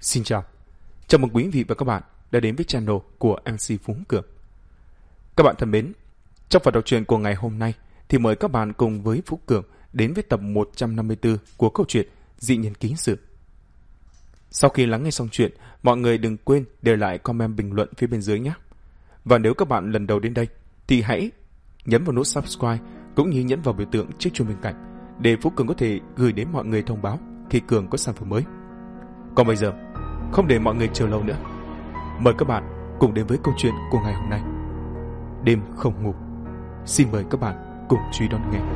Xin chào, chào mừng quý vị và các bạn đã đến với channel của MC Phú Cường. Các bạn thân mến, trong phần đọc truyện của ngày hôm nay thì mời các bạn cùng với Phú Cường đến với tập 154 của câu chuyện Dị Nhân Ký Sự. Sau khi lắng nghe xong chuyện, mọi người đừng quên để lại comment bình luận phía bên dưới nhé. Và nếu các bạn lần đầu đến đây thì hãy nhấn vào nút subscribe cũng như nhấn vào biểu tượng chiếc chuông bên cạnh để Phú Cường có thể gửi đến mọi người thông báo khi Cường có sản phẩm mới. Còn bây giờ, không để mọi người chờ lâu nữa, mời các bạn cùng đến với câu chuyện của ngày hôm nay. Đêm không ngủ. Xin mời các bạn cùng truy đón nghe.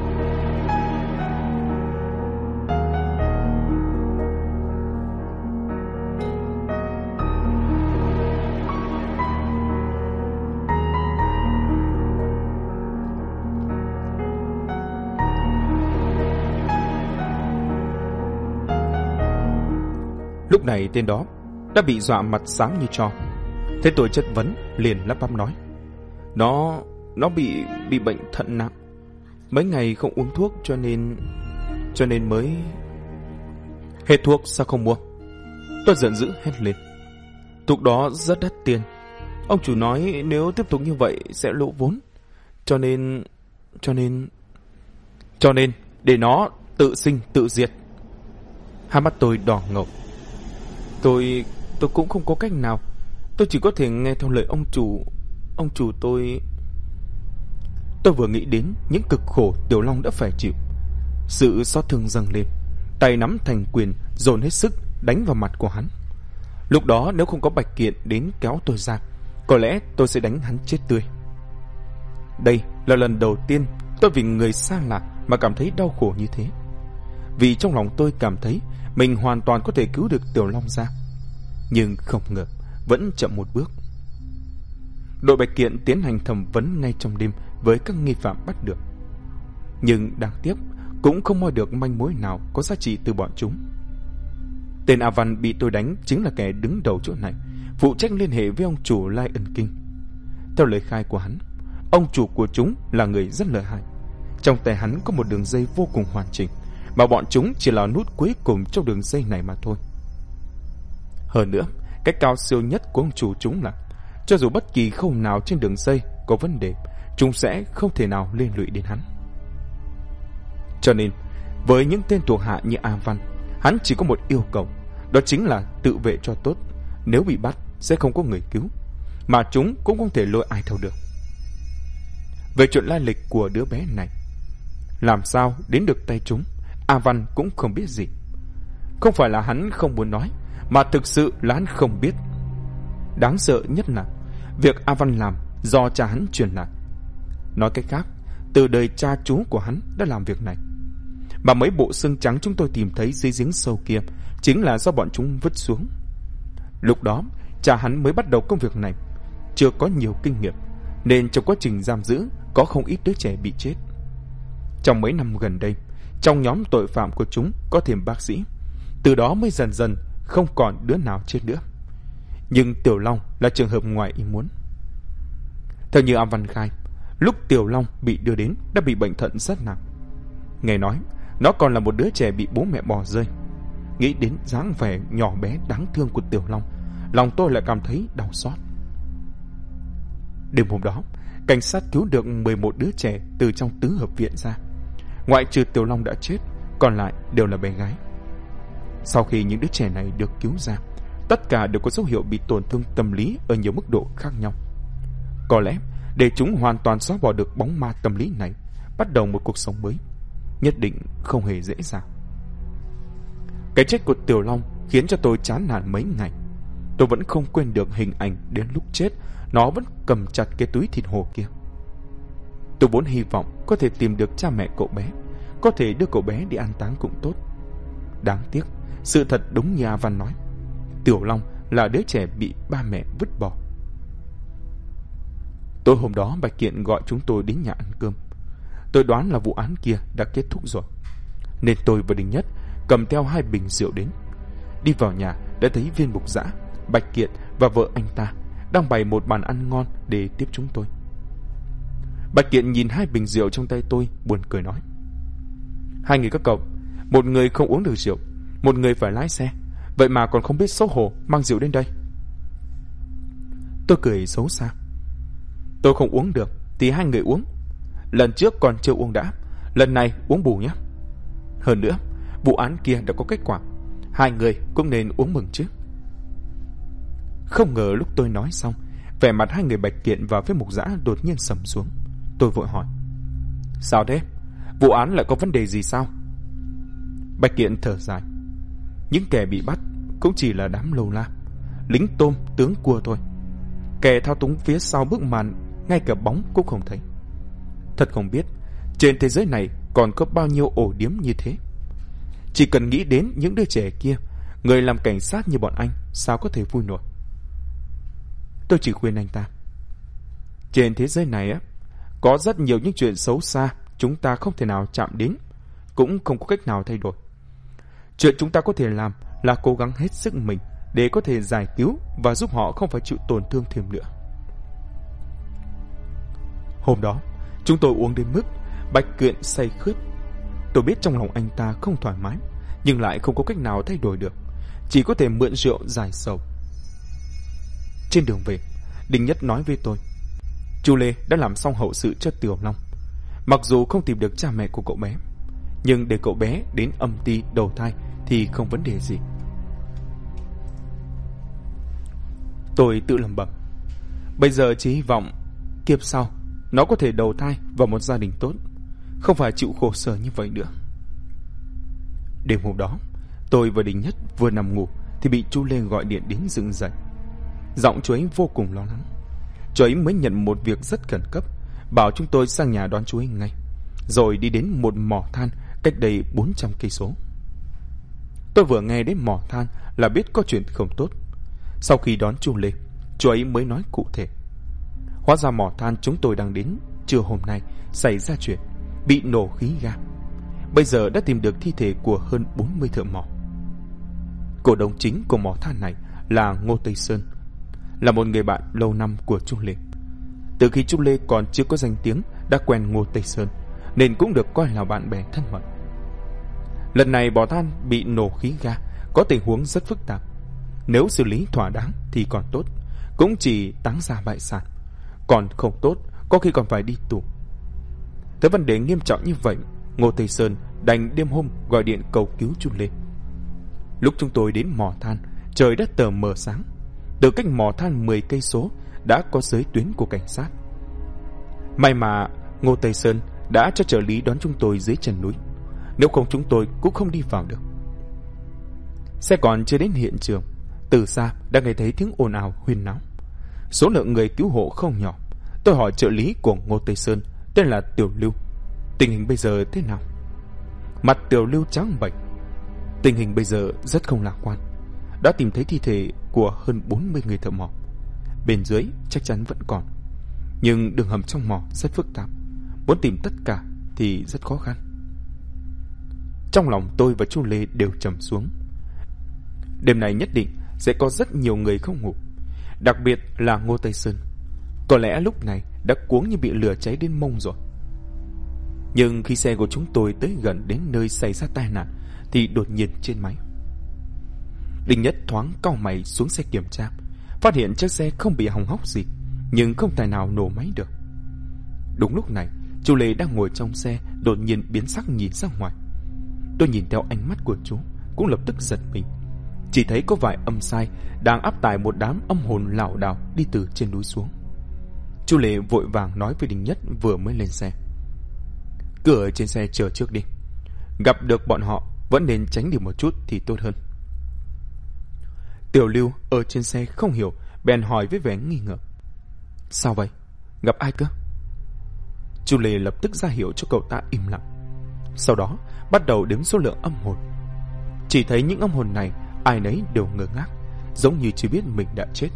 Lúc này tên đó đã bị dọa mặt xám như tro. Thế tôi chất vấn liền lắp bắp nói: Nó bị bệnh thận nặng. Mấy ngày không uống thuốc cho nên mới... Hết thuốc sao không mua? Tôi giận dữ hét lên. Thuốc đó rất đắt tiền. Ông chủ nói nếu tiếp tục như vậy sẽ lỗ vốn. Cho nên để nó tự sinh tự diệt. Hai mắt tôi đỏ ngầu. Tôi cũng không có cách nào. Tôi chỉ có thể nghe theo lời ông chủ. Ông chủ tôi vừa nghĩ đến những cực khổ Tiểu Long đã phải chịu. Sự xót thương dâng lên, tay nắm thành quyền dồn hết sức đánh vào mặt của hắn. Lúc đó nếu không có Bạch Kiện đến kéo tôi ra, có lẽ tôi sẽ đánh hắn chết tươi. Đây là lần đầu tiên tôi vì người xa lạ mà cảm thấy đau khổ như thế. Vì trong lòng tôi cảm thấy mình hoàn toàn có thể cứu được Tiểu Long ra. Nhưng không ngờ vẫn chậm một bước. Đội Bạch Kiện tiến hành thẩm vấn ngay trong đêm với các nghi phạm bắt được. Nhưng đáng tiếc cũng không moi được manh mối nào có giá trị từ bọn chúng. Tên A Văn bị tôi đánh chính là kẻ đứng đầu chỗ này, phụ trách liên hệ với ông chủ Lai Ân Kinh. Theo lời khai của hắn, ông chủ của chúng là người rất lợi hại. Trong tay hắn có một đường dây vô cùng hoàn chỉnh, mà bọn chúng chỉ là nút cuối cùng trong đường dây này mà thôi. Hơn nữa, cái cao siêu nhất của ông chủ chúng là cho dù bất kỳ khâu nào trên đường dây có vấn đề, chúng sẽ không thể nào liên lụy đến hắn. Cho nên, với những tên thuộc hạ như A Văn, hắn chỉ có một yêu cầu, đó chính là tự vệ cho tốt. Nếu bị bắt, sẽ không có người cứu, mà chúng cũng không thể lôi ai theo được. Về chuyện lai lịch của đứa bé này, làm sao đến được tay chúng, A Văn cũng không biết gì. Không phải là hắn không muốn nói, mà thực sự là hắn không biết. Đáng sợ nhất là việc A Văn làm do cha hắn truyền lại. Nói cách khác, từ đời cha chú của hắn đã làm việc này. Mà mấy bộ xương trắng chúng tôi tìm thấy dưới giếng sâu kia chính là do bọn chúng vứt xuống. Lúc đó cha hắn mới bắt đầu công việc này, chưa có nhiều kinh nghiệm, nên trong quá trình giam giữ có không ít đứa trẻ bị chết. Trong mấy năm gần đây, trong nhóm tội phạm của chúng có thêm bác sĩ. Từ đó mới dần dần không còn đứa nào chết nữa. Nhưng Tiểu Long là trường hợp ngoài ý muốn. Theo như A Văn khai, lúc Tiểu Long bị đưa đến đã bị bệnh thận rất nặng. Nghe nói nó còn là một đứa trẻ bị bố mẹ bỏ rơi. Nghĩ đến dáng vẻ nhỏ bé đáng thương của Tiểu Long, lòng tôi lại cảm thấy đau xót. Đêm hôm đó, cảnh sát cứu được 11 đứa trẻ từ trong tứ hợp viện ra. Ngoại trừ Tiểu Long đã chết, còn lại đều là bé gái. Sau khi những đứa trẻ này được cứu ra, tất cả đều có dấu hiệu bị tổn thương tâm lý ở nhiều mức độ khác nhau. Có lẽ để chúng hoàn toàn xóa bỏ được bóng ma tâm lý này, bắt đầu một cuộc sống mới, nhất định không hề dễ dàng. Cái chết của Tiểu Long khiến cho tôi chán nản mấy ngày. Tôi vẫn không quên được hình ảnh đến lúc chết nó vẫn cầm chặt cái túi thịt hồ kia. Tôi vốn hy vọng có thể tìm được cha mẹ cậu bé, có thể đưa cậu bé đi an táng cũng tốt. Đáng tiếc, sự thật đúng như A Văn nói, Tiểu Long là đứa trẻ bị ba mẹ vứt bỏ. Tối hôm đó Bạch Kiện gọi chúng tôi đến nhà ăn cơm. Tôi đoán là vụ án kia đã kết thúc rồi, nên tôi và Đình Nhất cầm theo 2 bình rượu đến. Đi vào nhà đã thấy Viên Mục Dã, Bạch Kiện và vợ anh ta đang bày một bàn ăn ngon để tiếp chúng tôi. Bạch Kiện nhìn 2 bình rượu trong tay tôi, buồn cười nói: "Hai người các cậu, một người không uống được rượu, một người phải lái xe. vậy mà còn không biết xấu hổ mang rượu đến đây. Tôi cười xấu xa. Tôi không uống được thì hai người uống. Lần trước còn chưa uống đã, lần này uống bù nhé. Hơn nữa, vụ án kia đã có kết quả, hai người cũng nên uống mừng chứ. Không ngờ lúc tôi nói xong, vẻ mặt hai người Bạch Kiện và với Mục Dã đột nhiên sầm xuống. Tôi vội hỏi: sao thế? Vụ án lại có vấn đề gì sao? Bạch Kiện thở dài: những kẻ bị bắt cũng chỉ là đám lâu la, lính tôm tướng cua thôi. Kẻ thao túng phía sau bức màn ngay cả bóng cũng không thấy. Thật không biết trên thế giới này còn có bao nhiêu ổ điếm như thế. Chỉ cần nghĩ đến những đứa trẻ kia, người làm cảnh sát như bọn anh sao có thể vui nổi. Tôi chỉ khuyên anh ta: trên thế giới này á, có rất nhiều những chuyện xấu xa chúng ta không thể nào chạm đến, cũng không có cách nào thay đổi. Chuyện chúng ta có thể làm là cố gắng hết sức mình để có thể giải cứu và giúp họ không phải chịu tổn thương thêm nữa. Hôm đó, chúng tôi uống đến mức Bạch Kiện say khướt. Tôi biết trong lòng anh ta không thoải mái, nhưng lại không có cách nào thay đổi được, chỉ có thể mượn rượu giải sầu. Trên đường về, Đinh Nhất nói với tôi: chú Lê đã làm xong hậu sự cho Tiểu Long. Mặc dù không tìm được cha mẹ của cậu bé, nhưng để cậu bé đến âm ty đầu thai thì không vấn đề gì. Tôi tự lẩm bẩm, bây giờ chỉ hy vọng kiếp sau nó có thể đầu thai vào một gia đình tốt, không phải chịu khổ sở như vậy nữa. Đêm hôm đó, tôi và Đinh Nhất vừa nằm ngủ thì bị chú Lê gọi điện đến dựng dậy. Giọng chú ấy vô cùng lo lắng. Chú ấy mới nhận một việc rất khẩn cấp, bảo chúng tôi sang nhà đón chú ấy ngay, rồi đi đến một mỏ than cách đây 400 cây số. Tôi vừa nghe đến mỏ than là biết có chuyện không tốt. Sau khi đón chú Lê, chú ấy mới nói cụ thể. Hóa ra mỏ than chúng tôi đang đến trưa hôm nay xảy ra chuyện, bị nổ khí ga. Bây giờ đã tìm được thi thể của hơn 40 thợ mỏ. Cổ đông chính của mỏ than này là Ngô Tây Sơn, là một người bạn lâu năm của chú Lê. Từ khi chú Lê còn chưa có danh tiếng đã quen Ngô Tây Sơn, nên cũng được coi là bạn bè thân mật. Lần này mỏ than bị nổ khí ga có tình huống rất phức tạp. Nếu xử lý thỏa đáng thì còn tốt, cũng chỉ táng ra bại sản. Còn không tốt, có khi còn phải đi tù. Tới vấn đề nghiêm trọng như vậy, Ngô Tây Sơn đành đêm hôm gọi điện cầu cứu chú Lê. Lúc chúng tôi đến mỏ than, trời đã tờ mờ sáng. Từ cách mỏ than 10 cây số đã có giới tuyến của cảnh sát. May mà Ngô Tây Sơn đã cho trợ lý đón chúng tôi dưới chân núi, nếu không chúng tôi cũng không đi vào được. Xe còn chưa đến hiện trường, từ xa đã nghe thấy tiếng ồn ào huyên náo. Số lượng người cứu hộ không nhỏ. Tôi hỏi trợ lý của Ngô Tây Sơn, tên là Tiểu Lưu, tình hình bây giờ thế nào? Mặt Tiểu Lưu trắng bệch. Tình hình bây giờ rất không lạc quan. Đã tìm thấy thi thể của hơn 40 người thợ mỏ. Bên dưới chắc chắn vẫn còn, nhưng đường hầm trong mỏ rất phức tạp, muốn tìm tất cả thì rất khó khăn. Trong lòng tôi và chú Lê đều trầm xuống. Đêm này nhất định sẽ có rất nhiều người không ngủ, đặc biệt là Ngô Tây Sơn. Có lẽ lúc này đã cuống như bị lửa cháy đến mông rồi. Nhưng khi xe của chúng tôi tới gần đến nơi xảy ra tai nạn thì đột nhiên trên máy, Đinh Nhất thoáng cau mày xuống xe kiểm tra, phát hiện chiếc xe không bị hỏng hóc gì, nhưng không tài nào nổ máy được. Đúng lúc này, chú Lê đang ngồi trong xe đột nhiên biến sắc nhìn ra ngoài. Tôi nhìn theo ánh mắt của chú cũng lập tức giật mình. Chỉ thấy có vài âm sai đang áp tải một đám âm hồn lảo đảo đi từ trên núi xuống. Chú Lê vội vàng nói với Đinh Nhất vừa mới lên xe: cứ ở trên xe chờ trước đi, gặp được bọn họ vẫn nên tránh đi một chút thì tốt hơn. Tiểu Lưu ở trên xe không hiểu, bèn hỏi với vẻ nghi ngờ: sao vậy? Gặp ai cơ? Chú Lê lập tức ra hiệu cho cậu ta im lặng. Sau đó bắt đầu đếm số lượng âm hồn. Chỉ thấy những âm hồn này ai nấy đều ngơ ngác, giống như chưa biết mình đã chết.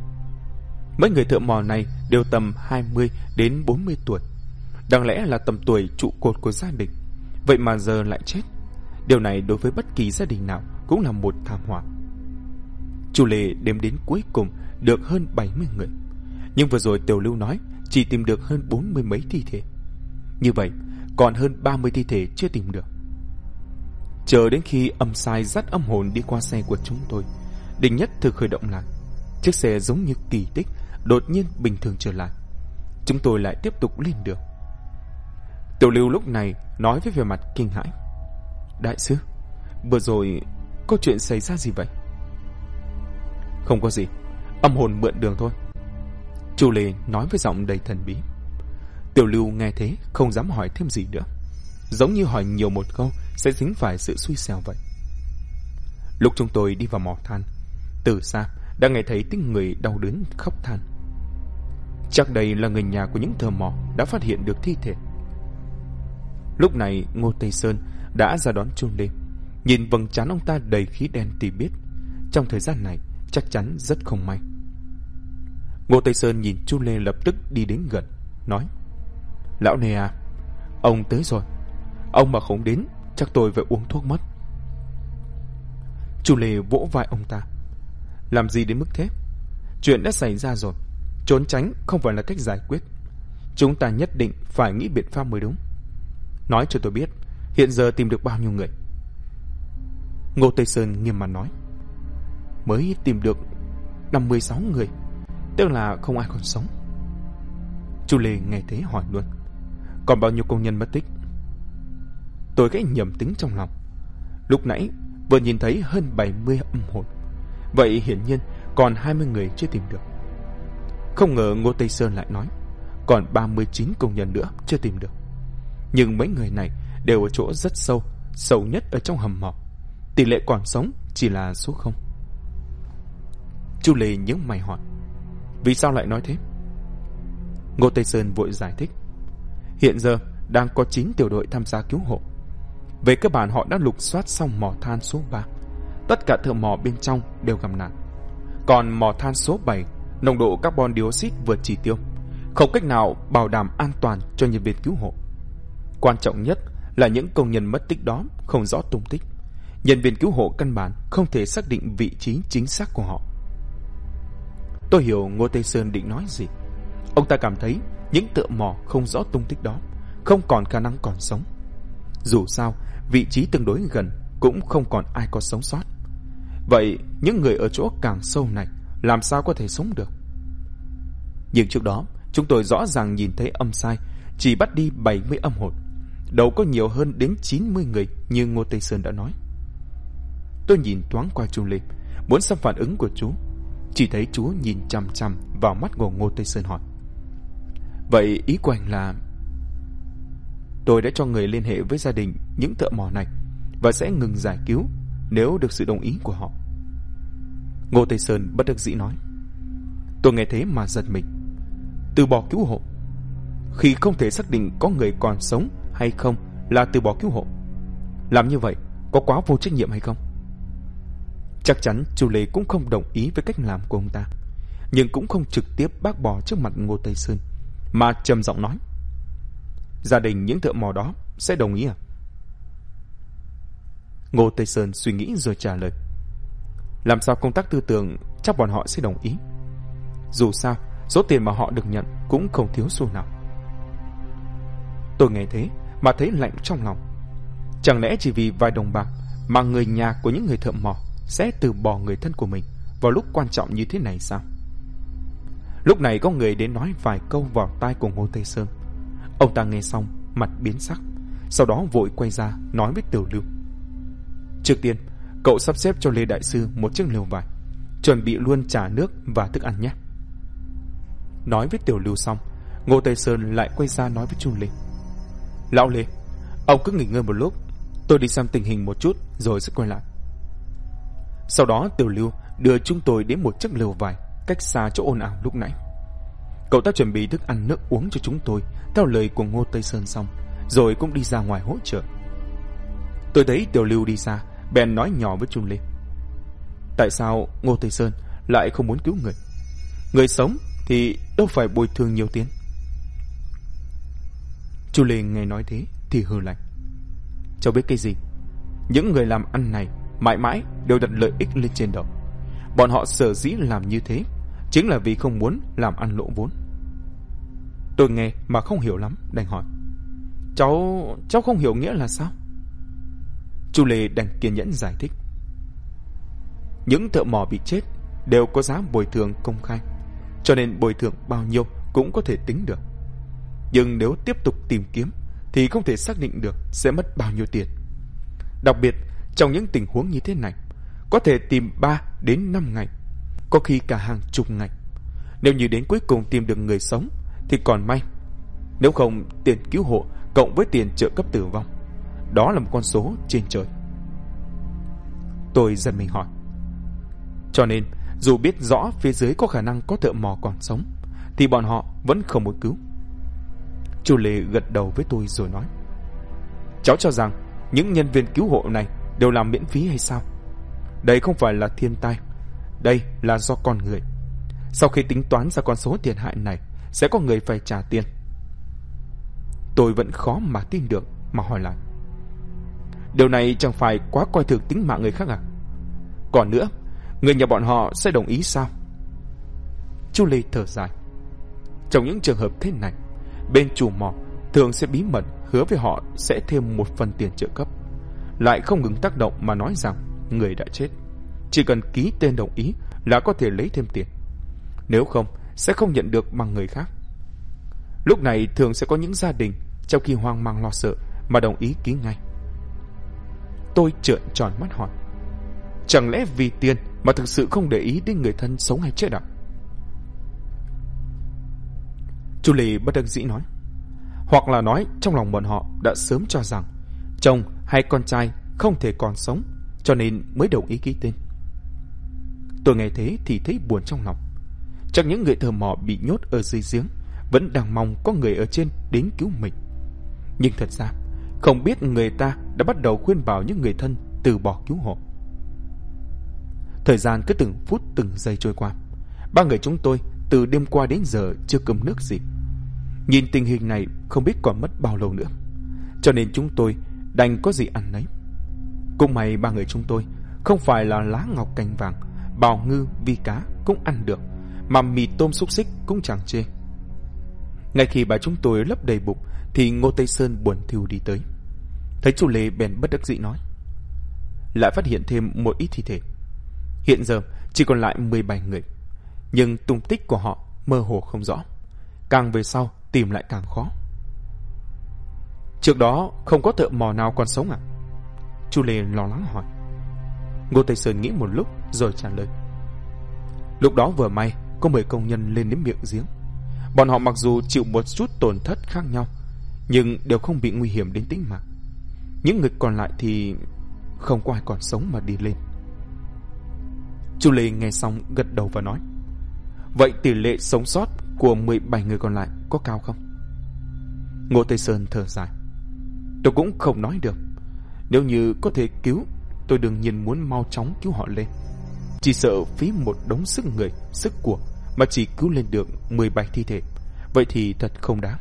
Mấy người thợ mỏ này đều tầm 20 đến 40 tuổi, đáng lẽ là tầm tuổi trụ cột của gia đình, vậy mà giờ lại chết. Điều này đối với bất kỳ gia đình nào cũng là một thảm họa. Chú Lê đếm đến cuối cùng được hơn 70 người, nhưng vừa rồi Tiểu Lưu nói chỉ tìm được hơn 40 mấy thi thể. Như vậy còn hơn 30 thi thể chưa tìm được. Chờ đến khi âm sai dắt âm hồn đi qua xe của chúng tôi, Đinh Nhất thực khởi động lại. Chiếc xe giống như kỳ tích đột nhiên bình thường trở lại. Chúng tôi lại tiếp tục lên đường. Tiểu Lưu lúc này nói với vẻ mặt kinh hãi: Đại sư, vừa rồi có chuyện xảy ra gì vậy? Không có gì, âm hồn mượn đường thôi, Chu Lê nói với giọng đầy thần bí. Tiểu Lưu nghe thế không dám hỏi thêm gì nữa, giống như hỏi nhiều một câu sẽ dính phải sự xui xẻo vậy. Lúc chúng tôi đi vào mỏ than, từ xa đã nghe thấy tiếng người đau đớn khóc than. Chắc đây là người nhà của những thợ mỏ đã phát hiện được thi thể. Lúc này Ngô Tây Sơn đã ra đón Chu Lê. Nhìn vầng trán ông ta đầy khí đen thì biết trong thời gian này chắc chắn rất không may. Ngô Tây Sơn nhìn Chu Lê lập tức đi đến gần, nói: Lão nè à, ông tới rồi. Ông mà không đến chắc tôi phải uống thuốc mất. Chu Lê vỗ vai ông ta: Làm gì đến mức thế? Chuyện đã xảy ra rồi, trốn tránh không phải là cách giải quyết. Chúng ta nhất định phải nghĩ biện pháp mới đúng. Nói cho tôi biết hiện giờ tìm được bao nhiêu người? Ngô Tây Sơn nghiêm mặt nói: Mới tìm được 56 người, tức là không ai còn sống. Chu Lê nghe thế hỏi luôn: Còn bao nhiêu công nhân mất tích? Tôi khẽ nhầm tính trong lòng. Lúc nãy vừa nhìn thấy hơn 70 âm hồn, vậy hiển nhiên còn 20 người chưa tìm được. Không ngờ Ngô Tây Sơn lại nói còn 39 công nhân nữa chưa tìm được. Nhưng mấy người này đều ở chỗ rất sâu, sâu nhất ở trong hầm mỏ. Tỷ lệ còn sống chỉ là số 0. Chu Lê nhướng mày hỏi: Vì sao lại nói thế? Ngô Tây Sơn vội giải thích: Hiện giờ đang có 9 tiểu đội tham gia cứu hộ. Về cơ bản họ đã lục soát xong mỏ than số 3. Tất cả thợ mỏ bên trong đều gặp nạn. Còn mỏ than số 7, nồng độ carbon dioxide vượt chỉ tiêu, không cách nào bảo đảm an toàn cho nhân viên cứu hộ. Quan trọng nhất là những công nhân mất tích đó không rõ tung tích. Nhân viên cứu hộ căn bản không thể xác định vị trí chính xác của họ. Tôi hiểu Ngô Tây Sơn định nói gì. Ông ta cảm thấy những thợ mỏ không rõ tung tích đó không còn khả năng còn sống. Dù sao, vị trí tương đối gần cũng không còn ai có sống sót. Vậy những người ở chỗ càng sâu này làm sao có thể sống được? Nhưng trước đó chúng tôi rõ ràng nhìn thấy âm sai chỉ bắt đi 70 âm hồn, đâu có nhiều hơn đến 90 người như Ngô Tây Sơn đã nói. Tôi nhìn thoáng qua Chu Lê, muốn xem phản ứng của chú. Chỉ thấy chú nhìn chằm chằm vào mắt của Ngô Tây Sơn hỏi: Vậy ý của anh là? Tôi đã cho người liên hệ với gia đình những thợ mỏ này và sẽ ngừng giải cứu nếu được sự đồng ý của họ. Ngô Tây Sơn bất đắc dĩ nói. Tôi nghe thế mà giật mình. Từ bỏ cứu hộ? Khi không thể xác định có người còn sống hay không là từ bỏ cứu hộ? Làm như vậy có quá vô trách nhiệm hay không? Chắc chắn Chu Lê cũng không đồng ý với cách làm của ông ta, nhưng cũng không trực tiếp bác bỏ trước mặt Ngô Tây Sơn, mà trầm giọng nói: Gia đình những thợ mỏ đó sẽ đồng ý à? Ngô Tây Sơn suy nghĩ rồi trả lời: Làm sao công tác tư tưởng chắc bọn họ sẽ đồng ý. Dù sao số tiền mà họ được nhận cũng không thiếu xu nào. Tôi nghe thế mà thấy lạnh trong lòng. Chẳng lẽ chỉ vì vài đồng bạc mà người nhà của những người thợ mỏ sẽ từ bỏ người thân của mình vào lúc quan trọng như thế này sao? Lúc này có người đến nói vài câu vào tai của Ngô Tây Sơn. Ông ta nghe xong mặt biến sắc, sau đó vội quay ra nói với Tiểu Lưu: Trước tiên cậu sắp xếp cho Lê Đại Sư một chiếc lều vải, chuẩn bị luôn trà nước và thức ăn nhé. Nói với Tiểu Lưu xong, Ngô Tây Sơn lại quay ra nói với Chu Lê: Lão Lê, ông cứ nghỉ ngơi một lúc, tôi đi xem tình hình một chút rồi sẽ quay lại. Sau đó Tiểu Lưu đưa chúng tôi đến một chiếc lều vải cách xa chỗ ồn ào lúc nãy. Cậu ta chuẩn bị thức ăn nước uống cho chúng tôi theo lời của Ngô Tây Sơn xong, rồi cũng đi ra ngoài hỗ trợ. Tôi thấy Tiểu Lưu đi xa, bèn nói nhỏ với Chu Lê: Tại sao Ngô Tây Sơn lại không muốn cứu người? Người sống thì đâu phải bồi thường nhiều tiền. Chu Lê nghe nói thế thì hừ lạnh: Cháu biết cái gì? Những người làm ăn này mãi mãi đều đặt lợi ích lên trên đầu. Bọn họ sở dĩ làm như thế chính là vì không muốn làm ăn lỗ vốn. Tôi nghe mà không hiểu lắm, đành hỏi: Cháu không hiểu nghĩa là sao? Chu Lê đành kiên nhẫn giải thích. Những thợ mỏ bị chết đều có giá bồi thường công khai, cho nên bồi thường bao nhiêu cũng có thể tính được. Nhưng nếu tiếp tục tìm kiếm thì không thể xác định được sẽ mất bao nhiêu tiền. Đặc biệt trong những tình huống như thế này, có thể tìm 3 đến 5 ngày, có khi cả hàng chục ngày. Nếu như đến cuối cùng tìm được người sống thì còn may. Nếu không, tiền cứu hộ cộng với tiền trợ cấp tử vong, đó là một con số trên trời. Tôi giật mình hỏi, cho nên dù biết rõ phía dưới có khả năng có thợ mỏ còn sống thì bọn họ vẫn không muốn cứu? Chu Lê gật đầu với tôi rồi nói, cháu cho rằng những nhân viên cứu hộ này đều làm miễn phí hay sao? Đây không phải là thiên tai, đây là do con người. Sau khi tính toán ra con số thiệt hại này, sẽ có người phải trả tiền. Tôi vẫn khó mà tin được mà hỏi lại, điều này chẳng phải quá coi thường tính mạng người khác à? Còn nữa, người nhà bọn họ sẽ đồng ý sao? Chu Lê thở dài, trong những trường hợp thế này, bên chủ mỏ thường sẽ bí mật hứa với họ sẽ thêm một phần tiền trợ cấp, lại không ngừng tác động mà nói rằng người đã chết, chỉ cần ký tên đồng ý là có thể lấy thêm tiền. Nếu không, sẽ không nhận được bằng người khác. Lúc này thường sẽ có những gia đình trong khi hoang mang lo sợ mà đồng ý ký ngay. Tôi trợn tròn mắt hỏi, chẳng lẽ vì tiền mà thực sự không để ý đến người thân sống hay chết à? Chu Lê bất đắc dĩ nói, hoặc là nói trong lòng bọn họ đã sớm cho rằng chồng hay con trai không thể còn sống, cho nên mới đồng ý ký tên. Tôi nghe thế thì thấy buồn trong lòng. Chắc những người thợ mỏ bị nhốt ở dưới giếng vẫn đang mong có người ở trên đến cứu mình. Nhưng thật ra không biết người ta đã bắt đầu khuyên bảo những người thân từ bỏ cứu hộ. Thời gian cứ từng phút từng giây trôi qua, ba người chúng tôi từ đêm qua đến giờ chưa cơm nước gì. Nhìn tình hình này không biết còn mất bao lâu nữa, cho nên chúng tôi đành có gì ăn nấy. Cũng may ba người chúng tôi không phải là lá ngọc cành vàng, bào ngư vi cá cũng ăn được, mà mì tôm xúc xích cũng chẳng chê. Ngay khi bà chúng tôi lấp đầy bụng thì Ngô Tây Sơn buồn thiu đi tới. Thấy Chu Lê bèn bất đắc dĩ nói, lại phát hiện thêm một ít thi thể. Hiện giờ chỉ còn lại 17 người, nhưng tung tích của họ mơ hồ không rõ, càng về sau tìm lại càng khó. Trước đó không có thợ mỏ nào còn sống à? Chu Lê lo lắng hỏi. Ngô Tây Sơn nghĩ một lúc rồi trả lời, lúc đó vừa may có 10 công nhân lên đến miệng giếng. Bọn họ mặc dù chịu một chút tổn thất khác nhau, nhưng đều không bị nguy hiểm đến tính mạng. Những người còn lại thì không có ai còn sống mà đi lên. Chu Lê nghe xong gật đầu và nói, vậy tỷ lệ sống sót của 17 người còn lại có cao không? Ngô Tây Sơn thở dài, tôi cũng không nói được. Nếu như có thể cứu, tôi đương nhiên muốn mau chóng cứu họ lên. Chỉ sợ phí một đống sức người, sức của mà chỉ cứu lên được 17 thi thể, vậy thì thật không đáng.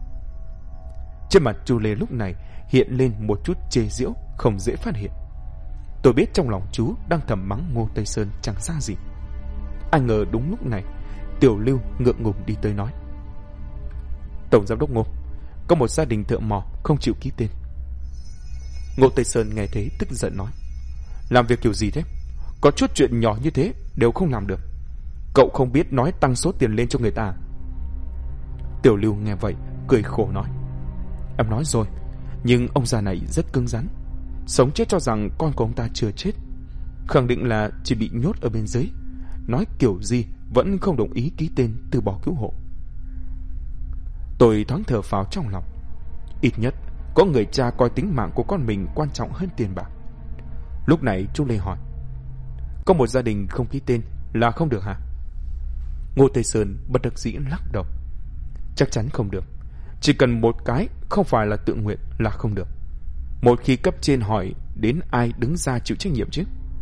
Trên mặt Chu Lê lúc này hiện lên một chút chê giễu không dễ phát hiện. Tôi biết trong lòng chú đang thầm mắng Ngô Tây Sơn chẳng ra gì. Ai ngờ đúng lúc này Tiểu Lưu ngượng ngùng đi tới nói, Tổng giám đốc Ngô, có một gia đình thợ mỏ không chịu ký tên. Ngô Tây Sơn nghe thế tức giận nói, làm việc kiểu gì thế? Có chút chuyện nhỏ như thế đều không làm được. Cậu không biết nói tăng số tiền lên cho người ta à? Tiểu Lưu nghe vậy cười khổ nói, em nói rồi, nhưng ông già này rất cứng rắn, sống chết cho rằng con của ông ta chưa chết, khẳng định là chỉ bị nhốt ở bên dưới, nói kiểu gì vẫn không đồng ý ký tên từ bỏ cứu hộ. Tôi thoáng thở phào trong lòng, ít nhất có người cha coi tính mạng của con mình quan trọng hơn tiền bạc. Lúc này Chu Lê hỏi, có một gia đình không ký tên là không được hả? Ngô Tây Sơn bất đắc dĩ lắc đầu, chắc chắn không được. Chỉ cần một cái không phải là tự nguyện là không được. Một khi cấp trên hỏi, đến ai đứng ra chịu trách nhiệm chứ?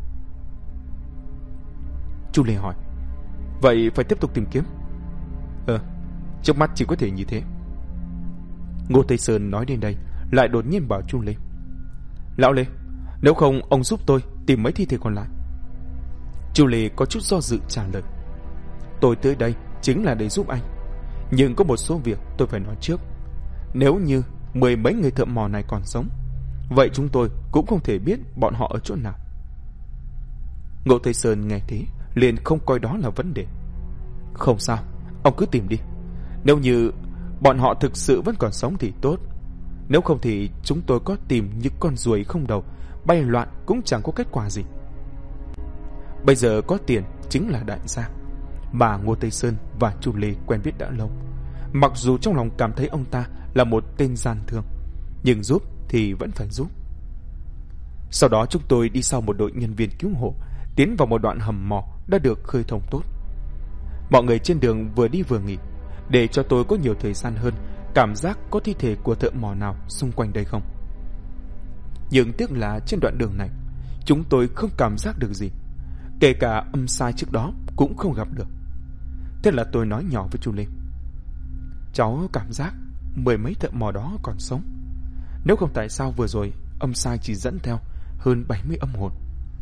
Chu Lê hỏi, vậy phải tiếp tục tìm kiếm? Trước mắt chỉ có thể như thế. Ngô Tây Sơn nói đến đây lại đột nhiên bảo Chu Lê, lão Lê, nếu không ông giúp tôi tìm mấy thi thể còn lại. Chu Lê có chút do dự trả lời, tôi tới đây chính là để giúp anh, nhưng có một số việc tôi phải nói trước. Nếu như 10 mấy người thợ mỏ này còn sống, Vậy chúng tôi cũng không thể biết bọn họ ở chỗ nào. Ngô Tây Sơn nghe thế liền không coi đó là vấn đề. Không sao, ông cứ tìm đi. Nếu như bọn họ thực sự vẫn còn sống thì tốt. Nếu không thì chúng tôi có tìm những con ruồi không đầu bay loạn cũng chẳng có kết quả gì. Bây giờ có tiền chính là đại gia. Mà Ngô Tây Sơn và Chu Lê quen biết đã lâu. Mặc dù trong lòng cảm thấy ông ta là một tên gian thương, nhưng giúp thì vẫn phải giúp. Sau đó chúng tôi đi sau một đội nhân viên cứu hộ, tiến vào một đoạn hầm mỏ đã được khơi thông tốt. Mọi người trên đường vừa đi vừa nghỉ, để cho tôi có nhiều thời gian hơn cảm giác có thi thể của thợ mỏ nào xung quanh đây không. Nhưng tiếc là trên đoạn đường này chúng tôi không cảm giác được gì, kể cả âm sai trước đó cũng không gặp được. Thế là tôi nói nhỏ với Chu Lê: cháu cảm giác 10 mấy thợ mỏ đó còn sống. Nếu không tại sao vừa rồi âm sai chỉ dẫn theo hơn 70 âm hồn?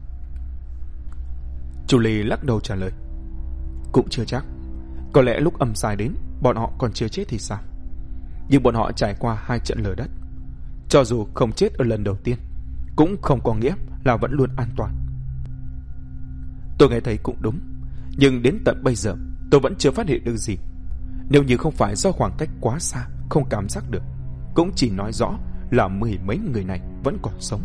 Chu Lê lắc đầu trả lời: cũng chưa chắc. Có lẽ lúc âm sai đến bọn họ còn chưa chết thì sao? Nhưng bọn họ trải qua 2 trận lở đất. Cho dù không chết ở lần đầu tiên cũng không có nghĩa là vẫn luôn an toàn. Tôi nghe thấy cũng đúng, nhưng đến tận bây giờ tôi vẫn chưa phát hiện được gì. Nếu như không phải do khoảng cách quá xa không cảm giác được, cũng chỉ nói rõ là 10 mấy người này vẫn còn sống.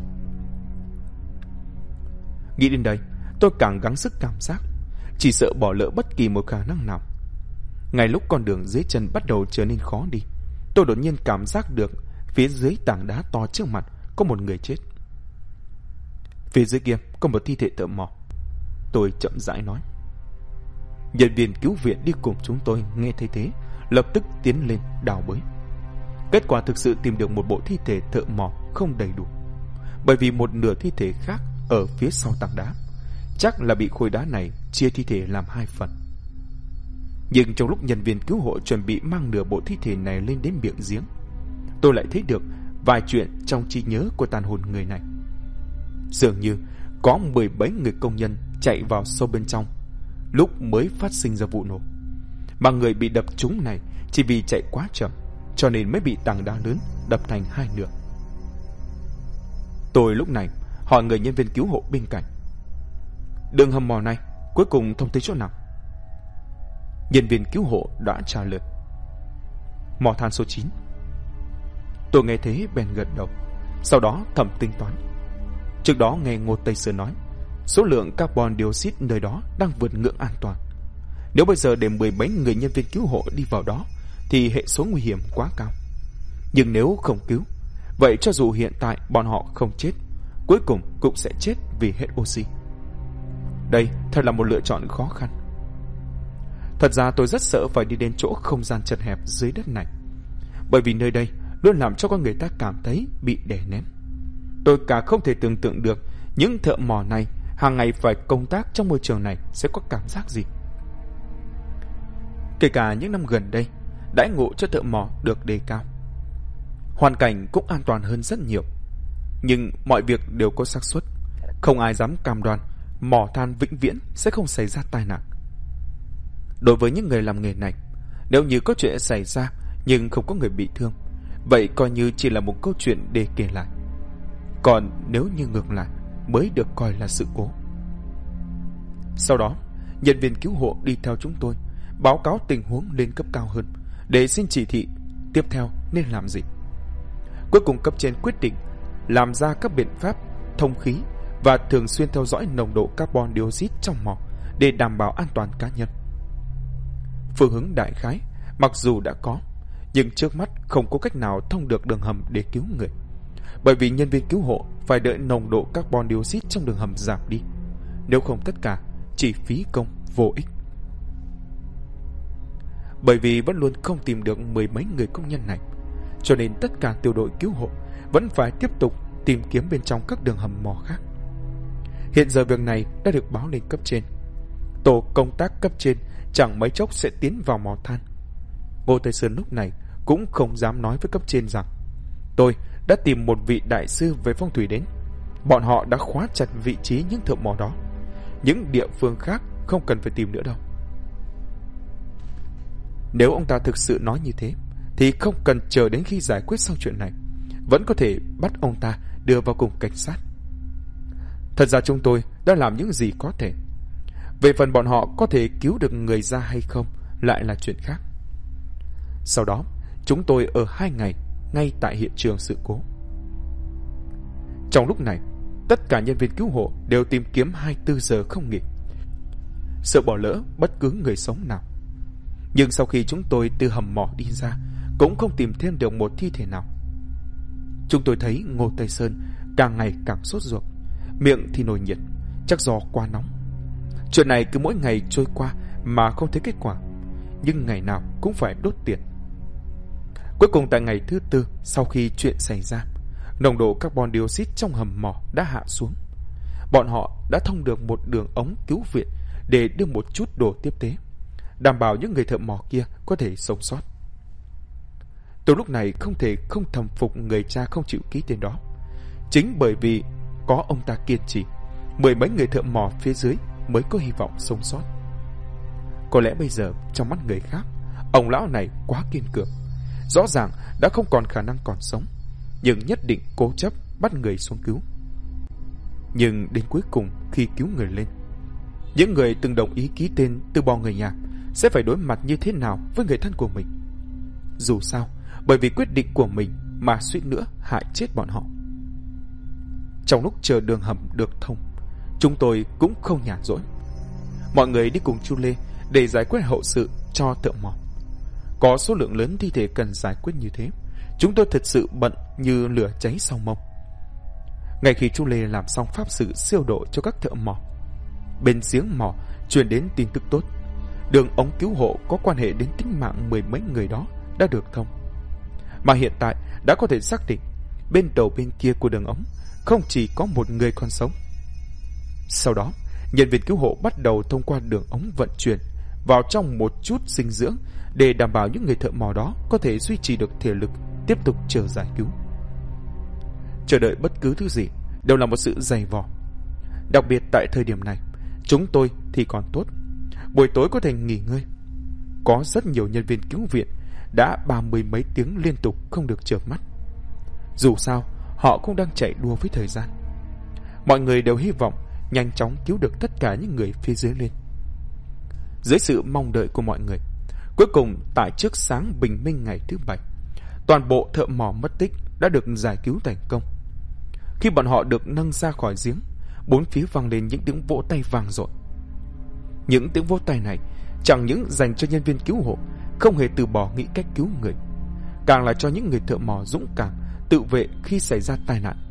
Nghĩ đến đây tôi càng gắng sức cảm giác, chỉ sợ bỏ lỡ bất kỳ một khả năng nào. Ngay lúc con đường dưới chân bắt đầu trở nên khó đi, tôi đột nhiên cảm giác được phía dưới tảng đá to trước mặt có một người chết. Phía dưới kia có một thi thể thợ mỏ, tôi chậm rãi nói. Nhân viên cứu viện đi cùng chúng tôi nghe thấy thế lập tức tiến lên đào bới. Kết quả thực sự tìm được một bộ thi thể thợ mỏ không đầy đủ, bởi vì một nửa thi thể khác ở phía sau tảng đá, chắc là bị khối đá này chia thi thể làm 2 phần. Nhưng trong lúc nhân viên cứu hộ chuẩn bị mang nửa bộ thi thể này lên đến miệng giếng, tôi lại thấy được vài chuyện trong trí nhớ của tàn hồn người này. Dường như có 17 người công nhân chạy vào sâu bên trong lúc mới phát sinh ra vụ nổ, mà người bị đập trúng này chỉ vì chạy quá chậm cho nên mới bị tảng đá lớn đập thành 2 nửa. Tôi lúc này hỏi người nhân viên cứu hộ bên cạnh: đường hầm mỏ này cuối cùng thông tới chỗ nào? Nhân viên cứu hộ đã trả lời: mỏ than số 9. Tôi nghe thế bèn gật đầu, sau đó thầm tính toán. Trước đó nghe Ngô Tây Sơn nói số lượng carbon dioxide nơi đó đang vượt ngưỡng an toàn. Nếu bây giờ để 10 mấy người nhân viên cứu hộ đi vào đó thì hệ số nguy hiểm quá cao. Nhưng nếu không cứu, vậy cho dù hiện tại bọn họ không chết, cuối cùng cũng sẽ chết vì hết oxy. Đây thật là một lựa chọn khó khăn. Thật ra tôi rất sợ phải đi đến chỗ không gian chật hẹp dưới đất này, bởi vì nơi đây luôn làm cho con người ta cảm thấy bị đè nén. Tôi cả không thể tưởng tượng được những thợ mỏ này hàng ngày phải công tác trong môi trường này sẽ có cảm giác gì. Kể cả những năm gần đây, đãi ngộ cho thợ mỏ được đề cao, hoàn cảnh cũng an toàn hơn rất nhiều, nhưng mọi việc đều có xác suất. Không ai dám cam đoan mỏ than vĩnh viễn sẽ không xảy ra tai nạn. Đối với những người làm nghề này, nếu như có chuyện xảy ra nhưng không có người bị thương, vậy coi như chỉ là một câu chuyện để kể lại. Còn nếu như ngược lại mới được coi là sự cố. Sau đó, nhân viên cứu hộ đi theo chúng tôi báo cáo tình huống lên cấp cao hơn để xin chỉ thị tiếp theo nên làm gì. Cuối cùng cấp trên quyết định làm ra các biện pháp thông khí và thường xuyên theo dõi nồng độ carbon dioxide trong mỏ để đảm bảo an toàn cá nhân. Phương hướng đại khái mặc dù đã có, nhưng trước mắt không có cách nào thông được đường hầm để cứu người, bởi vì nhân viên cứu hộ phải đợi nồng độ carbon dioxide trong đường hầm giảm đi, nếu không tất cả chỉ phí công vô ích. Bởi vì vẫn luôn không tìm được 10 mấy người công nhân này, cho nên tất cả tiểu đội cứu hộ vẫn phải tiếp tục tìm kiếm bên trong các đường hầm mỏ khác. Hiện giờ việc này đã được báo lên cấp trên. Tổ công tác cấp trên chẳng mấy chốc sẽ tiến vào mỏ than. Ngô Tây Sơn lúc này cũng không dám nói với cấp trên rằng tôi đã tìm một vị đại sư về phong thủy đến. Bọn họ đã khóa chặt vị trí những thợ mỏ đó. Những địa phương khác không cần phải tìm nữa đâu. Nếu ông ta thực sự nói như thế thì không cần chờ đến khi giải quyết xong chuyện này, vẫn có thể bắt ông ta đưa vào cục cảnh sát. Thật ra chúng tôi đã làm những gì có thể. Về phần bọn họ có thể cứu được người ra hay không lại là chuyện khác. Sau đó, chúng tôi ở 2 ngày ngay tại hiện trường sự cố. Trong lúc này, tất cả nhân viên cứu hộ đều tìm kiếm 24 giờ không nghỉ, sợ bỏ lỡ bất cứ người sống nào. Nhưng sau khi chúng tôi từ hầm mỏ đi ra, cũng không tìm thêm được một thi thể nào. Chúng tôi thấy Ngô Tây Sơn càng ngày càng sốt ruột, miệng thì nổi nhiệt, chắc do quá nóng. Chuyện này cứ mỗi ngày trôi qua mà không thấy kết quả, nhưng ngày nào cũng phải đốt tiền. Cuối cùng tại ngày thứ 4 sau khi chuyện xảy ra, nồng độ carbon dioxide trong hầm mỏ đã hạ xuống. Bọn họ đã thông được một đường ống cứu viện để đưa một chút đồ tiếp tế, đảm bảo những người thợ mỏ kia có thể sống sót. Tôi lúc này không thể không thầm phục người cha không chịu ký tên đó. Chính bởi vì có ông ta kiên trì, 10 mấy người thợ mỏ phía dưới mới có hy vọng sống sót. Có lẽ bây giờ trong mắt người khác, ông lão này quá kiên cường, rõ ràng đã không còn khả năng còn sống, nhưng nhất định cố chấp bắt người xuống cứu. Nhưng đến cuối cùng khi cứu người lên, những người từng đồng ý ký tên từ bỏ người nhà sẽ phải đối mặt như thế nào với người thân của mình. Dù sao, bởi vì quyết định của mình mà suýt nữa hại chết bọn họ. Trong lúc chờ đường hầm được thông, chúng tôi cũng không nhàn rỗi. Mọi người đi cùng Chu Lê để giải quyết hậu sự cho thợ mỏ. Có số lượng lớn thi thể cần giải quyết như thế, chúng tôi thật sự bận như lửa cháy sau mông. Ngay khi Chu Lê làm xong pháp sự siêu độ cho các thợ mỏ, bên giếng mỏ truyền đến tin tức tốt. Đường ống cứu hộ có quan hệ đến tính mạng 10 mấy người đó đã được thông. Mà hiện tại đã có thể xác định bên đầu bên kia của đường ống không chỉ có một người còn sống. Sau đó, nhân viên cứu hộ bắt đầu thông qua đường ống vận chuyển vào trong một chút dinh dưỡng để đảm bảo những người thợ mỏ đó có thể duy trì được thể lực tiếp tục chờ giải cứu. Chờ đợi bất cứ thứ gì đều là một sự dày vò. Đặc biệt tại thời điểm này, chúng tôi thì còn tốt, buổi tối có thể nghỉ ngơi. Có rất nhiều nhân viên cứu viện đã 30 mấy tiếng liên tục không được chợp mắt. Dù sao, họ cũng đang chạy đua với thời gian. Mọi người đều hy vọng nhanh chóng cứu được tất cả những người phía dưới lên. Dưới sự mong đợi của mọi người, cuối cùng tại trước sáng bình minh ngày thứ 7, toàn bộ thợ mỏ mất tích đã được giải cứu thành công. Khi bọn họ được nâng ra khỏi giếng, bốn phía vang lên những tiếng vỗ tay vang dội. Những tiếng vỗ tay này chẳng những dành cho nhân viên cứu hộ không hề từ bỏ nghĩ cách cứu người, càng là cho những người thợ mỏ dũng cảm tự vệ khi xảy ra tai nạn.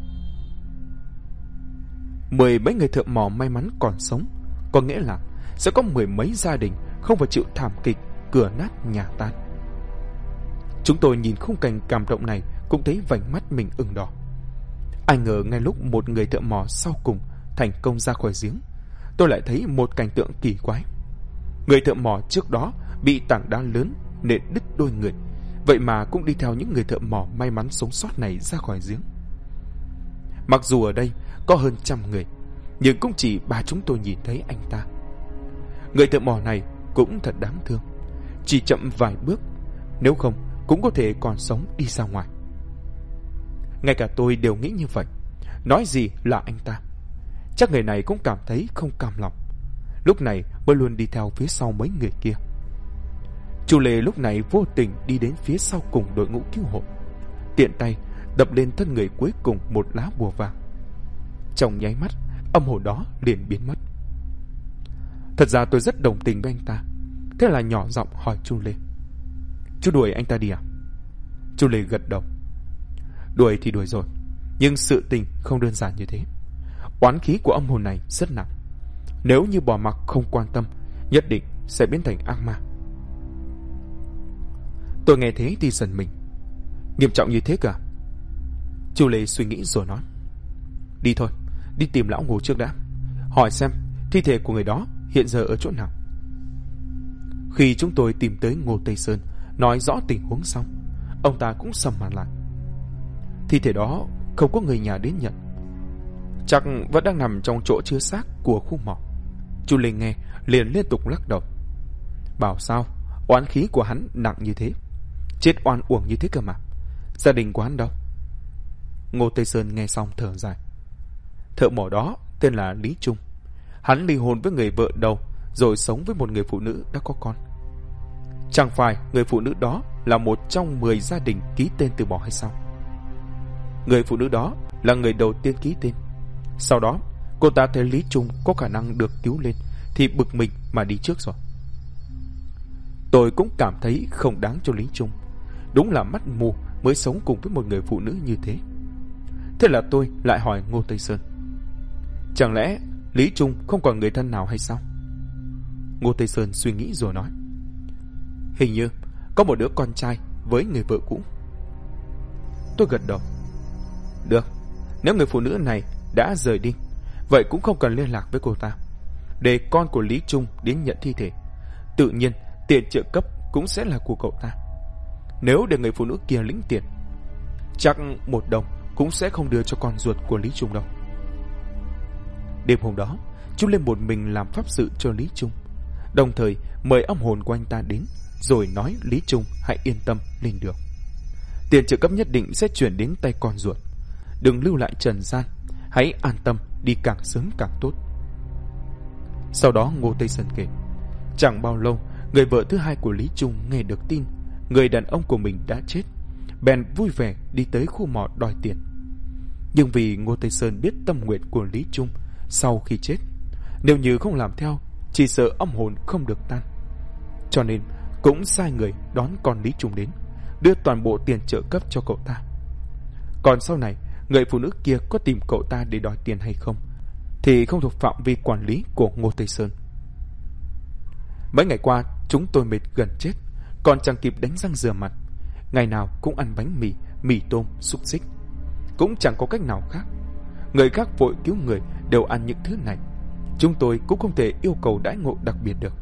10 mấy người thợ mỏ may mắn còn sống, có nghĩa là sẽ có 10 mấy gia đình không phải chịu thảm kịch cửa nát nhà tan. Chúng tôi nhìn khung cảnh cảm động này cũng thấy vành mắt mình ửng đỏ. Ai ngờ ngay lúc một người thợ mỏ sau cùng thành công ra khỏi giếng, tôi lại thấy một cảnh tượng kỳ quái. Người thợ mỏ trước đó bị tảng đá lớn nện đứt đôi người, vậy mà cũng đi theo những người thợ mỏ may mắn sống sót này ra khỏi giếng. Mặc dù ở đây có hơn 100 người, nhưng cũng chỉ 3 chúng tôi nhìn thấy anh ta. Người thợ mỏ này cũng thật đáng thương, chỉ chậm vài bước, nếu không cũng có thể còn sống đi ra ngoài. Ngay cả tôi đều nghĩ như vậy, nói gì là anh ta. Chắc người này cũng cảm thấy không cam lòng, lúc này mới luôn đi theo phía sau mấy người kia. Chu Lê lúc này vô tình đi đến phía sau cùng đội ngũ cứu hộ, tiện tay đập lên thân người cuối cùng một lá bùa vàng. Trong nháy mắt, âm hồn đó liền biến mất. Thật ra tôi rất đồng tình với anh ta, thế là nhỏ giọng hỏi Chu Lê: "Chú đuổi anh ta đi à?" Chu Lê gật đầu. Đuổi thì đuổi rồi, nhưng sự tình không đơn giản như thế. Oán khí của âm hồn này rất nặng, nếu như bỏ mặc không quan tâm, nhất định sẽ biến thành ác ma. Tôi nghe thế thì giận mình. Nghiêm trọng như thế cả? Chu Lê suy nghĩ rồi nói: "Đi thôi, đi tìm lão Ngô trước đã, hỏi xem thi thể của người đó hiện giờ ở chỗ nào." Khi chúng tôi tìm tới Ngô Tây Sơn, nói rõ tình huống xong, ông ta cũng sầm mặt lại. Thi thể đó không có người nhà đến nhận, chắc vẫn đang nằm trong chỗ chứa xác của khu mỏ. Chu Lê nghe liền liên tục lắc đầu, bảo sao oán khí của hắn nặng như thế, chết oan uổng như thế cơ mà. Gia đình của hắn đâu? Ngô Tây Sơn nghe xong thở dài. Thợ mỏ đó tên là Lý Trung. Hắn ly hôn với người vợ đầu, rồi sống với một người phụ nữ đã có con. Chẳng phải người phụ nữ đó là một trong 10 gia đình ký tên từ bỏ hay sao? Người phụ nữ đó là người đầu tiên ký tên. Sau đó cô ta thấy Lý Trung có khả năng được cứu lên thì bực mình mà đi trước rồi. Tôi cũng cảm thấy không đáng cho Lý Trung. Đúng là mắt mù mới sống cùng với một người phụ nữ như thế. Thế là tôi lại hỏi Ngô Tây Sơn, chẳng lẽ Lý Trung không còn người thân nào hay sao? Ngô Tây Sơn suy nghĩ rồi nói, hình như có một đứa con trai với người vợ cũ. Tôi gật đầu. Được, nếu người phụ nữ này đã rời đi, vậy cũng không cần liên lạc với cô ta, để con của Lý Trung đến nhận thi thể. Tự nhiên tiền trợ cấp cũng sẽ là của cậu ta. Nếu để người phụ nữ kia lĩnh tiền, chắc 1 đồng cũng sẽ không đưa cho con ruột của Lý Trung đâu. Đêm hôm đó, chúng lên một mình làm pháp sự cho Lý Trung, đồng thời mời âm hồn của anh ta đến, rồi nói Lý Trung hãy yên tâm lên đường. Tiền trợ cấp nhất định sẽ chuyển đến tay con ruột. Đừng lưu lại trần gian, hãy an tâm đi càng sớm càng tốt. Sau đó Ngô Tây Sơn kể, chẳng bao lâu, người vợ thứ hai của Lý Trung nghe được tin người đàn ông của mình đã chết, bèn vui vẻ đi tới khu mỏ đòi tiền. Nhưng vì Ngô Tây Sơn biết tâm nguyện của Lý Trung sau khi chết, nếu như không làm theo, chỉ sợ âm hồn không được tan, cho nên cũng sai người đón con Lý Trung đến, đưa toàn bộ tiền trợ cấp cho cậu ta. Còn sau này, người phụ nữ kia có tìm cậu ta để đòi tiền hay không thì không thuộc phạm vi quản lý của Ngô Tây Sơn. Mấy ngày qua chúng tôi mệt gần chết, còn chẳng kịp đánh răng rửa mặt. Ngày nào cũng ăn bánh mì, mì tôm, xúc xích. Cũng chẳng có cách nào khác. Người khác vội cứu người đều ăn những thứ này, chúng tôi cũng không thể yêu cầu đãi ngộ đặc biệt được.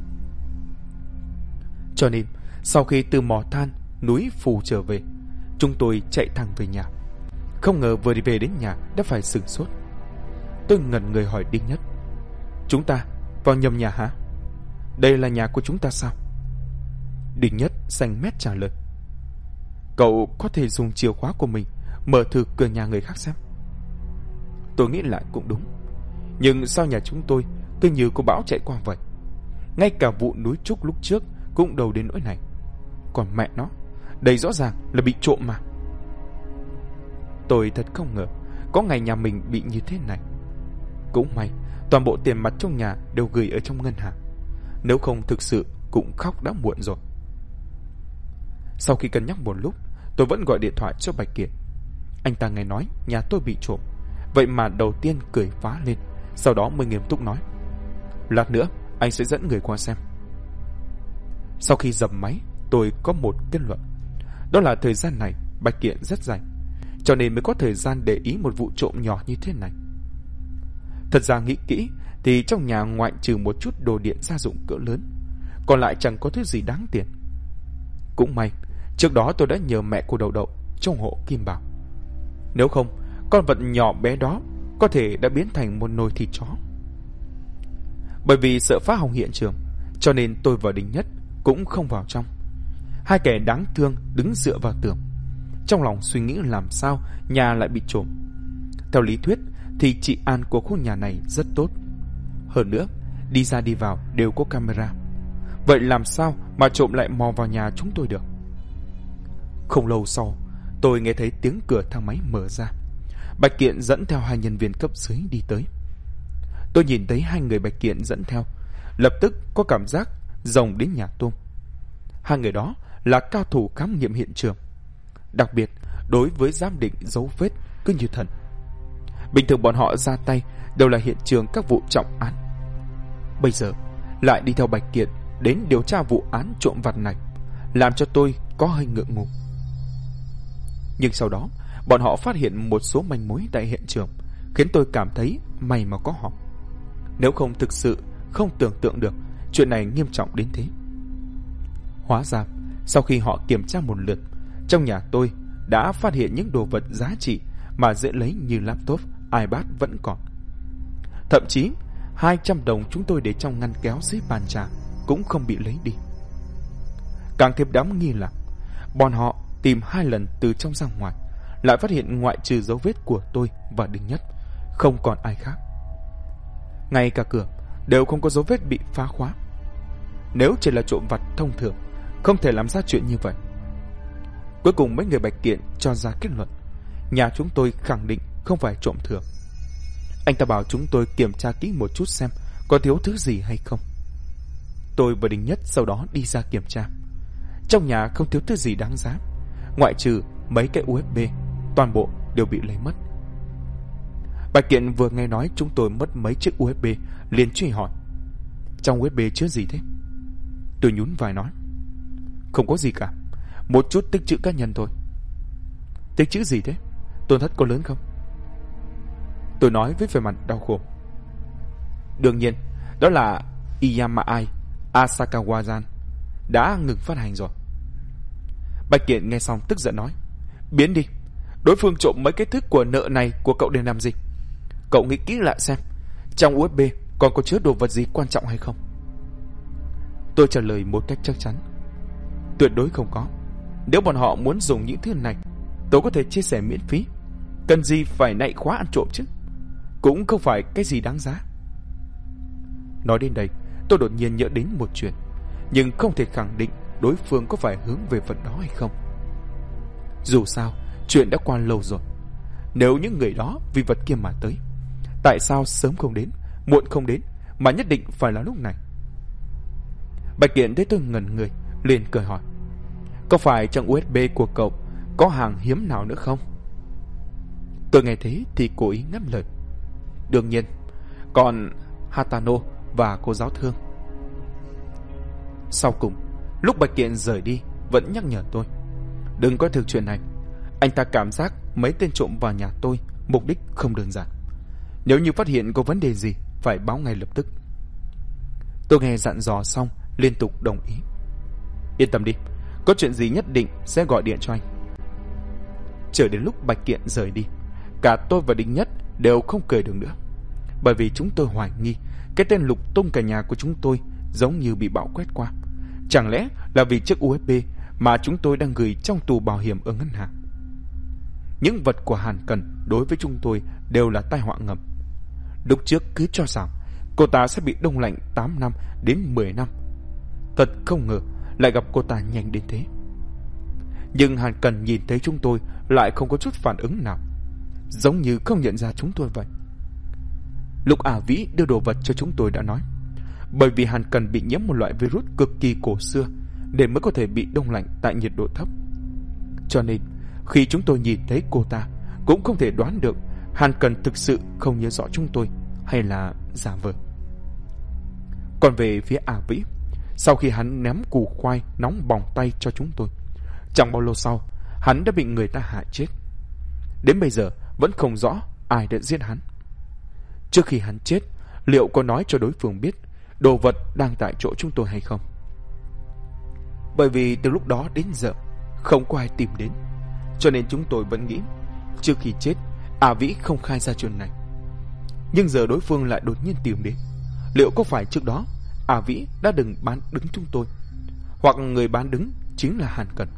Cho nên sau khi từ mỏ than núi Phù trở về, chúng tôi chạy thẳng về nhà. Không ngờ vừa đi về đến nhà đã phải sửng sốt. Tôi ngẩn người hỏi Đinh Nhất, chúng ta vào nhầm nhà hả? Đây là nhà của chúng ta sao? Đinh Nhất xanh mét trả lời, cậu có thể dùng chìa khóa của mình mở thử cửa nhà người khác xem. Tôi nghĩ lại cũng đúng, nhưng sao nhà chúng tôi cứ như có bão chạy qua vậy? Ngay cả vụ núi trúc lúc trước cũng đâu đến nỗi này. Còn mẹ nó, đây rõ ràng là bị trộm mà. Tôi thật không ngờ có ngày nhà mình bị như thế này. Cũng may toàn bộ tiền mặt trong nhà đều gửi ở trong ngân hàng, nếu không thực sự cũng khóc đã muộn rồi. Sau khi cân nhắc một lúc, tôi vẫn gọi điện thoại cho Bạch Kiệt. Anh ta nghe nói nhà tôi bị trộm, vậy mà đầu tiên cười phá lên, sau đó mới nghiêm túc nói, lát nữa anh sẽ dẫn người qua xem. Sau khi dập máy, tôi có một kết luận, đó là thời gian này Bạch Kiệt rất rảnh, cho nên mới có thời gian để ý một vụ trộm nhỏ như thế này. Thật ra nghĩ kỹ thì trong nhà ngoại trừ một chút đồ điện gia dụng cỡ lớn, còn lại chẳng có thứ gì đáng tiền. Cũng may trước đó tôi đã nhờ mẹ của Đậu Đậu trong hộ Kim Bảo, nếu không con vật nhỏ bé đó có thể đã biến thành một nồi thịt chó. Bởi vì sợ phá hỏng hiện trường, cho nên tôi và Đinh Nhất cũng không vào trong. Hai kẻ đáng thương đứng dựa vào tường, trong lòng suy nghĩ làm sao nhà lại bị trộm. Theo lý thuyết thì trị an của khu nhà này rất tốt, hơn nữa đi ra đi vào đều có camera, vậy làm sao mà trộm lại mò vào nhà chúng tôi được? Không lâu sau, tôi nghe thấy tiếng cửa thang máy mở ra. Bạch Kiện dẫn theo 2 nhân viên cấp dưới đi tới. Tôi nhìn thấy 2 người Bạch Kiện dẫn theo, lập tức có cảm giác rồng đến nhà tôm. 2 người đó là cao thủ khám nghiệm hiện trường, đặc biệt đối với giám định dấu vết cứ như thần. Bình thường bọn họ ra tay đều là hiện trường các vụ trọng án, bây giờ lại đi theo Bạch Kiện đến điều tra vụ án trộm vặt này, làm cho tôi có hơi ngượng ngùng. Nhưng sau đó bọn họ phát hiện một số manh mối tại hiện trường, khiến tôi cảm thấy may mà có họ. Nếu không thực sự không tưởng tượng được chuyện này nghiêm trọng đến thế. Hóa ra sau khi họ kiểm tra một lượt, trong nhà tôi đã phát hiện những đồ vật giá trị mà dễ lấy như laptop, iPad vẫn còn. Thậm chí 200 đồng chúng tôi để trong ngăn kéo dưới bàn trà cũng không bị lấy đi. Càng thêm đáng nghi là bọn họ tìm 2 lần từ trong ra ngoài, lại phát hiện ngoại trừ dấu vết của tôi và Đinh Nhất, không còn ai khác. Ngay cả cửa đều không có dấu vết bị phá khóa. Nếu chỉ là trộm vặt thông thường, không thể làm ra chuyện như vậy. Cuối cùng mấy người Bạch Kiện cho ra kết luận, nhà chúng tôi khẳng định không phải trộm thường. Anh ta bảo chúng tôi kiểm tra kỹ một chút xem có thiếu thứ gì hay không. Tôi và Đinh Nhất sau đó đi ra kiểm tra. Trong nhà không thiếu thứ gì đáng giá, ngoại trừ mấy cái USB, toàn bộ đều bị lấy mất. Bạch Kiện vừa nghe nói chúng tôi mất mấy chiếc USB, liền truy hỏi, trong USB chứa gì thế? Tôi nhún vai nói, không có gì cả, một chút tích trữ cá nhân thôi. Tích trữ gì thế? Tổn thất có lớn không? Tôi nói với vẻ mặt đau khổ. Đương nhiên, đó là Iyamai Asakawa-san đã ngừng phát hành rồi. Bạch Kiện nghe xong tức giận nói, biến đi, đối phương trộm mấy cái thức của nợ này của cậu để làm gì? Cậu nghĩ kỹ lại xem, trong USB còn có chứa đồ vật gì quan trọng hay không? Tôi trả lời một cách chắc chắn, tuyệt đối không có. Nếu bọn họ muốn dùng những thứ này, tôi có thể chia sẻ miễn phí, cần gì phải nạy khóa ăn trộm chứ? Cũng không phải cái gì đáng giá. Nói đến đây, tôi đột nhiên nhớ đến một chuyện, nhưng không thể khẳng định đối phương có phải hướng về vật đó hay không. Dù sao, chuyện đã qua lâu rồi. Nếu những người đó vì vật kia mà tới, tại sao sớm không đến, muộn không đến, mà nhất định phải là lúc này? Bạch Kiện thấy tôi ngẩn người, liền cười hỏi, có phải trong USB của cậu có hàng hiếm nào nữa không? Tôi nghe thế thì cố ý ngắt lời, đương nhiên, còn Hatano và cô giáo thương. Sau cùng, lúc Bạch Kiện rời đi, vẫn nhắc nhở tôi, đừng có thực chuyện này. Anh ta cảm giác mấy tên trộm vào nhà tôi mục đích không đơn giản. Nếu như phát hiện có vấn đề gì, phải báo ngay lập tức. Tôi nghe dặn dò xong, liên tục đồng ý. Yên tâm đi, có chuyện gì nhất định sẽ gọi điện cho anh. Chờ đến lúc Bạch Kiện rời đi, cả tôi và Đinh Nhất đều không cười được nữa, bởi vì chúng tôi hoài nghi cái tên lục tung cả nhà của chúng tôi giống như bị bão quét qua. Chẳng lẽ là vì chiếc USB mà chúng tôi đang gửi trong tủ bảo hiểm ở ngân hàng? Những vật của Hàn Cần đối với chúng tôi đều là tai họa ngầm. Lúc trước cứ cho rằng cô ta sẽ bị đông lạnh 8 năm đến 10 năm. Thật không ngờ lại gặp cô ta nhanh đến thế. Nhưng Hàn Cần nhìn thấy chúng tôi lại không có chút phản ứng nào, giống như không nhận ra chúng tôi vậy. Lúc Ả Vĩ đưa đồ vật cho chúng tôi đã nói, bởi vì Hàn Cần bị nhiễm một loại virus cực kỳ cổ xưa nên mới có thể bị đông lạnh tại nhiệt độ thấp. Cho nên khi chúng tôi nhìn thấy cô ta, cũng không thể đoán được Hàn Cần thực sự không nhớ rõ chúng tôi hay là giả vờ. Còn về phía Ả Vĩ, sau khi hắn ném củ khoai nóng bỏng tay cho chúng tôi, chẳng bao lâu sau, hắn đã bị người ta hại chết. Đến bây giờ vẫn không rõ ai đã giết hắn. Trước khi hắn chết, liệu có nói cho đối phương biết đồ vật đang tại chỗ chúng tôi hay không? Bởi vì từ lúc đó đến giờ không có ai tìm đến, cho nên chúng tôi vẫn nghĩ trước khi chết Ả Vĩ không khai ra chuyện này. Nhưng giờ đối phương lại đột nhiên tìm đến, liệu có phải trước đó Ả Vĩ đã đừng bán đứng chúng tôi, hoặc người bán đứng chính là Hàn Cần?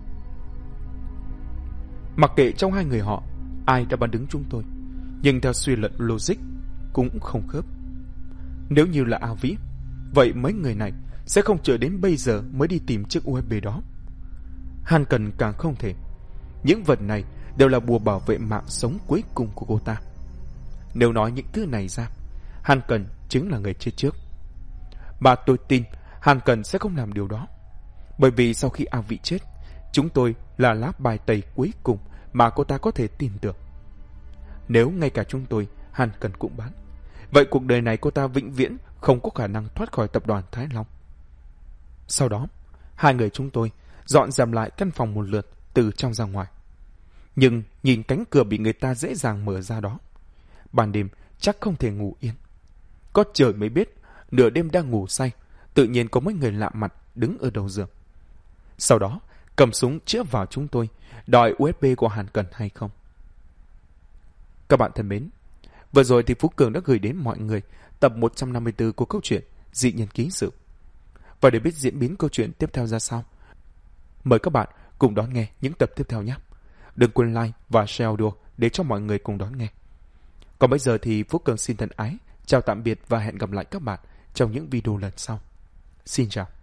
Mặc kệ trong hai người họ ai đã bán đứng chúng tôi, nhưng theo suy luận logic cũng không khớp. Nếu như là Ả Vĩ, vậy mấy người này sẽ không chờ đến bây giờ mới đi tìm chiếc USB đó. Hàn Cần càng không thể. Những vật này đều là bùa bảo vệ mạng sống cuối cùng của cô ta. Nếu nói những thứ này ra, Hàn Cần chính là người chết trước. Mà tôi tin Hàn Cần sẽ không làm điều đó, bởi vì sau khi Ả Vĩ chết, chúng tôi là lá bài tẩy cuối cùng mà cô ta có thể tin được. Nếu ngay cả chúng tôi, Hàn Cần cũng bán, vậy cuộc đời này cô ta vĩnh viễn không có khả năng thoát khỏi tập đoàn Thái Long. Sau đó, hai người chúng tôi dọn dẹp lại căn phòng một lượt từ trong ra ngoài. Nhưng nhìn cánh cửa bị người ta dễ dàng mở ra đó, ban đêm chắc không thể ngủ yên. Có trời mới biết, nửa đêm đang ngủ say, tự nhiên có mấy người lạ mặt đứng ở đầu giường. Sau đó, cầm súng chĩa vào chúng tôi, đòi USB của Hàn Cần hay không. Các bạn thân mến, vừa rồi thì Phú Cường đã gửi đến mọi người tập 154 của câu chuyện Dị Nhân Ký Sự. Và để biết diễn biến câu chuyện tiếp theo ra sao, mời các bạn cùng đón nghe những tập tiếp theo nhé. đừng quên like và share audio để cho mọi người cùng đón nghe. Còn bây giờ thì Phú Cường xin thân ái, chào tạm biệt và hẹn gặp lại các bạn trong những video lần sau. Xin chào.